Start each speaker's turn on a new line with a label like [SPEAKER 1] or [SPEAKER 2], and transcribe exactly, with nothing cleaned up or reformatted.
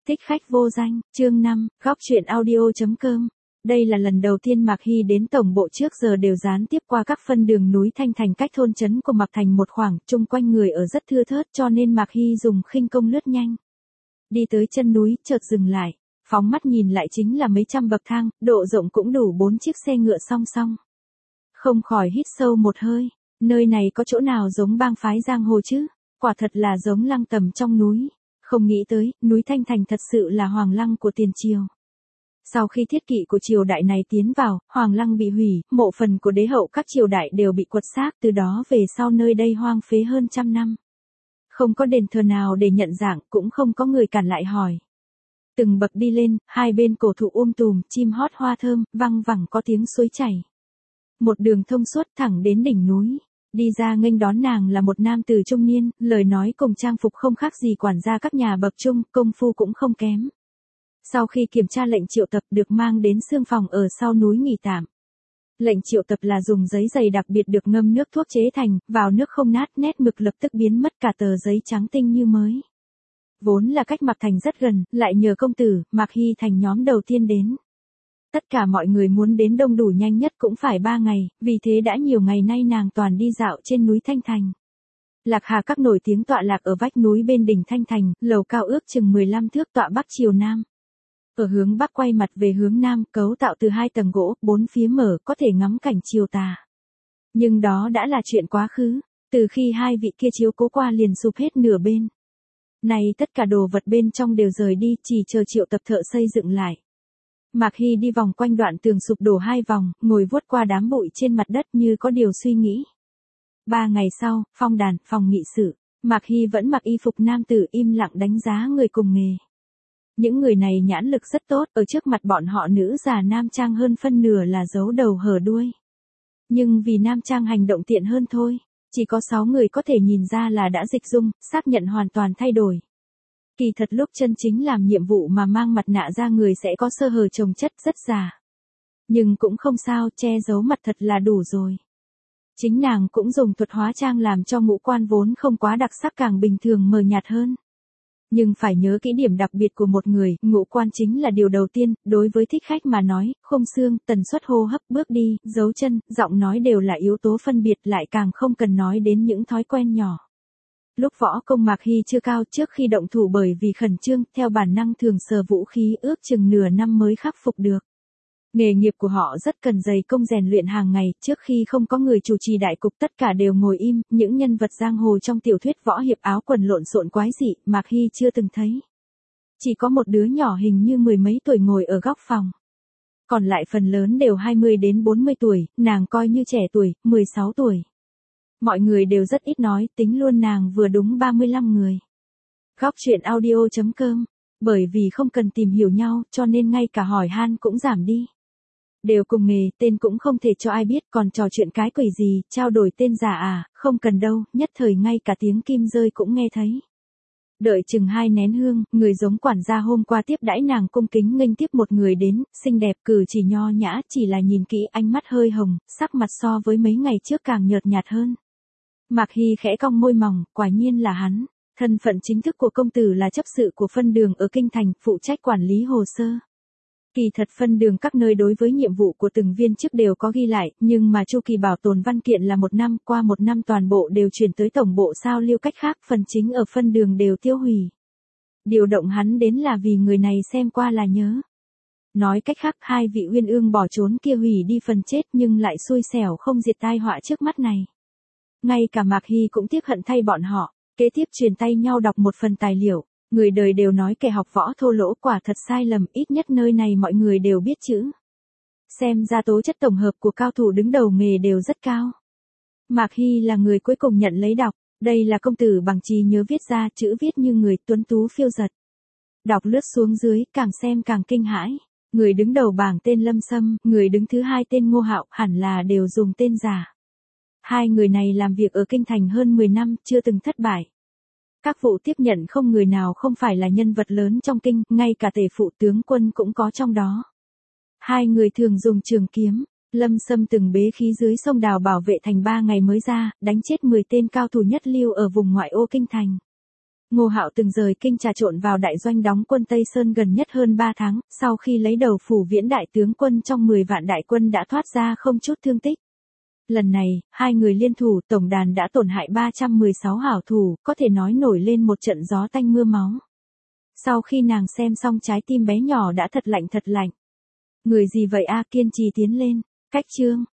[SPEAKER 1] Thích khách vô danh, chương năm, góc truyện audio.com. Đây là lần đầu tiên Mạc Hy đến tổng bộ, trước giờ đều gián tiếp qua các phân đường núi Thanh Thành cách thôn trấn của Mạc Thành một khoảng, chung quanh người ở rất thưa thớt cho nên Mạc Hy dùng khinh công lướt nhanh. Đi tới chân núi, chợt dừng lại, phóng mắt nhìn lại chính là mấy trăm bậc thang, độ rộng cũng đủ bốn chiếc xe ngựa song song. Không khỏi hít sâu một hơi, nơi này có chỗ nào giống bang phái giang hồ chứ, quả thật là giống lăng tầm trong núi. Không nghĩ tới, núi Thanh Thành thật sự là hoàng lăng của tiền triều. Sau khi thiết kỵ của triều đại này tiến vào, hoàng lăng bị hủy, mộ phần của đế hậu các triều đại đều bị quật xác, từ đó về sau nơi đây hoang phế hơn trăm năm. Không có đền thờ nào để nhận dạng, cũng không có người cản lại hỏi. Từng bậc đi lên, hai bên cổ thụ um tùm, chim hót hoa thơm, văng vẳng có tiếng suối chảy. Một đường thông suốt thẳng đến đỉnh núi. Đi ra nghênh đón nàng là một nam tử trung niên, lời nói cùng trang phục không khác gì quản gia các nhà bậc trung, công phu cũng không kém. Sau khi kiểm tra lệnh triệu tập được mang đến xương phòng ở sau núi nghỉ tạm. Lệnh triệu tập là dùng giấy dày đặc biệt được ngâm nước thuốc chế thành, vào nước không nát, nét mực lập tức biến mất, cả tờ giấy trắng tinh như mới. Vốn là cách Mạc Thành rất gần, lại nhờ công tử, Mạc Hy thành nhóm đầu tiên đến. Tất cả mọi người muốn đến đông đủ nhanh nhất cũng phải ba ngày, vì thế đã nhiều ngày nay nàng toàn đi dạo trên núi Thanh Thành. Lạc Hà các nổi tiếng tọa lạc ở vách núi bên đỉnh Thanh Thành, lầu cao ước chừng mười lăm thước tọa bắc chiều nam. Ở hướng bắc quay mặt về hướng nam, cấu tạo từ hai tầng gỗ, bốn phía mở, có thể ngắm cảnh chiều tà. Nhưng đó đã là chuyện quá khứ, từ khi hai vị kia chiếu cố qua liền sụp hết nửa bên. Nay tất cả đồ vật bên trong đều rời đi, chỉ chờ triệu tập thợ xây dựng lại. Mạc Hy đi vòng quanh đoạn tường sụp đổ hai vòng, ngồi vuốt qua đám bụi trên mặt đất như có điều suy nghĩ. Ba ngày sau, phong đàn, phòng nghị sự, Mạc Hy vẫn mặc y phục nam tử im lặng đánh giá người cùng nghề. Những người này nhãn lực rất tốt, ở trước mặt bọn họ nữ già nam trang hơn phân nửa là giấu đầu hở đuôi. Nhưng vì nam trang hành động tiện hơn thôi, chỉ có sáu người có thể nhìn ra là đã dịch dung, xác nhận hoàn toàn thay đổi. Kỳ thật lúc chân chính làm nhiệm vụ mà mang mặt nạ ra người sẽ có sơ hở chồng chất rất già. Nhưng cũng không sao, che giấu mặt thật là đủ rồi. Chính nàng cũng dùng thuật hóa trang làm cho ngũ quan vốn không quá đặc sắc càng bình thường mờ nhạt hơn. Nhưng phải nhớ kỹ điểm đặc biệt của một người, ngũ quan chính là điều đầu tiên, đối với thích khách mà nói, khung xương, tần suất hô hấp, bước đi, dấu chân, giọng nói đều là yếu tố phân biệt, lại càng không cần nói đến những thói quen nhỏ. Lúc võ công Mạc Hy chưa cao, trước khi động thủ bởi vì khẩn trương, theo bản năng thường sờ vũ khí, ước chừng nửa năm mới khắc phục được. Nghề nghiệp của họ rất cần dày công rèn luyện hàng ngày, trước khi không có người chủ trì đại cục tất cả đều ngồi im, những nhân vật giang hồ trong tiểu thuyết võ hiệp áo quần lộn xộn quái dị, Mạc Hy chưa từng thấy. Chỉ có một đứa nhỏ hình như mười mấy tuổi ngồi ở góc phòng. Còn lại phần lớn đều hai mươi đến bốn mươi tuổi, nàng coi như trẻ tuổi, mười sáu tuổi. Mọi người đều rất ít nói, tính luôn nàng vừa đúng ba mươi lăm người. Góc truyện audio.com, bởi vì không cần tìm hiểu nhau, cho nên ngay cả hỏi han cũng giảm đi. Đều cùng nghề, tên cũng không thể cho ai biết, còn trò chuyện cái quỷ gì, trao đổi tên giả à, không cần đâu, nhất thời ngay cả tiếng kim rơi cũng nghe thấy. Đợi chừng hai nén hương, người giống quản gia hôm qua tiếp đãi nàng cung kính nghênh tiếp một người đến, xinh đẹp, cử chỉ nho nhã, chỉ là nhìn kỹ ánh mắt hơi hồng, sắc mặt so với mấy ngày trước càng nhợt nhạt hơn. Mạc Hy khẽ cong môi mỏng, quả nhiên là hắn. Thân phận chính thức của công tử là chấp sự của phân đường ở Kinh Thành, phụ trách quản lý hồ sơ. Kỳ thật phân đường các nơi đối với nhiệm vụ của từng viên chức đều có ghi lại, nhưng mà chu kỳ bảo tồn văn kiện là một năm, qua một năm toàn bộ đều chuyển tới tổng bộ sao lưu cách khác, phần chính ở phân đường đều tiêu hủy. Điều động hắn đến là vì người này xem qua là nhớ. Nói cách khác, hai vị uyên ương bỏ trốn kia hủy đi phần chết nhưng lại xui xẻo không diệt tai họa trước mắt này. Ngay cả Mạc Hy cũng tiếc hận thay bọn họ. Kế tiếp truyền tay nhau đọc một phần tài liệu, người đời đều nói kẻ học võ thô lỗ, quả thật sai lầm, ít nhất nơi này mọi người đều biết chữ. Xem ra tố chất tổng hợp của cao thủ đứng đầu nghề đều rất cao. Mạc Hy là người cuối cùng nhận lấy đọc, đây là công tử bằng trí nhớ viết ra, chữ viết như người tuấn tú phiêu giật. Đọc lướt xuống dưới, càng xem càng kinh hãi. Người đứng đầu bảng tên Lâm Sâm, người đứng thứ hai tên Ngô Hạo, hẳn là đều dùng tên giả. Hai người này làm việc ở Kinh Thành hơn mười năm, chưa từng thất bại. Các vụ tiếp nhận không người nào không phải là nhân vật lớn trong kinh, ngay cả tể phụ tướng quân cũng có trong đó. Hai người thường dùng trường kiếm, Lâm Sâm từng bế khí dưới sông Đào bảo vệ thành ba ngày mới ra, đánh chết mười tên cao thủ nhất lưu ở vùng ngoại ô Kinh Thành. Ngô Hạo từng rời kinh trà trộn vào đại doanh đóng quân Tây Sơn gần nhất hơn ba tháng, sau khi lấy đầu Phủ Viễn đại tướng quân trong mười vạn đại quân đã thoát ra không chút thương tích. Lần này, hai người liên thủ tổng đàn đã tổn hại ba trăm mười sáu hảo thủ, có thể nói nổi lên một trận gió tanh mưa máu. Sau khi nàng xem xong trái tim bé nhỏ đã thật lạnh thật lạnh. Người gì vậy a, kiên trì tiến lên, cách chương.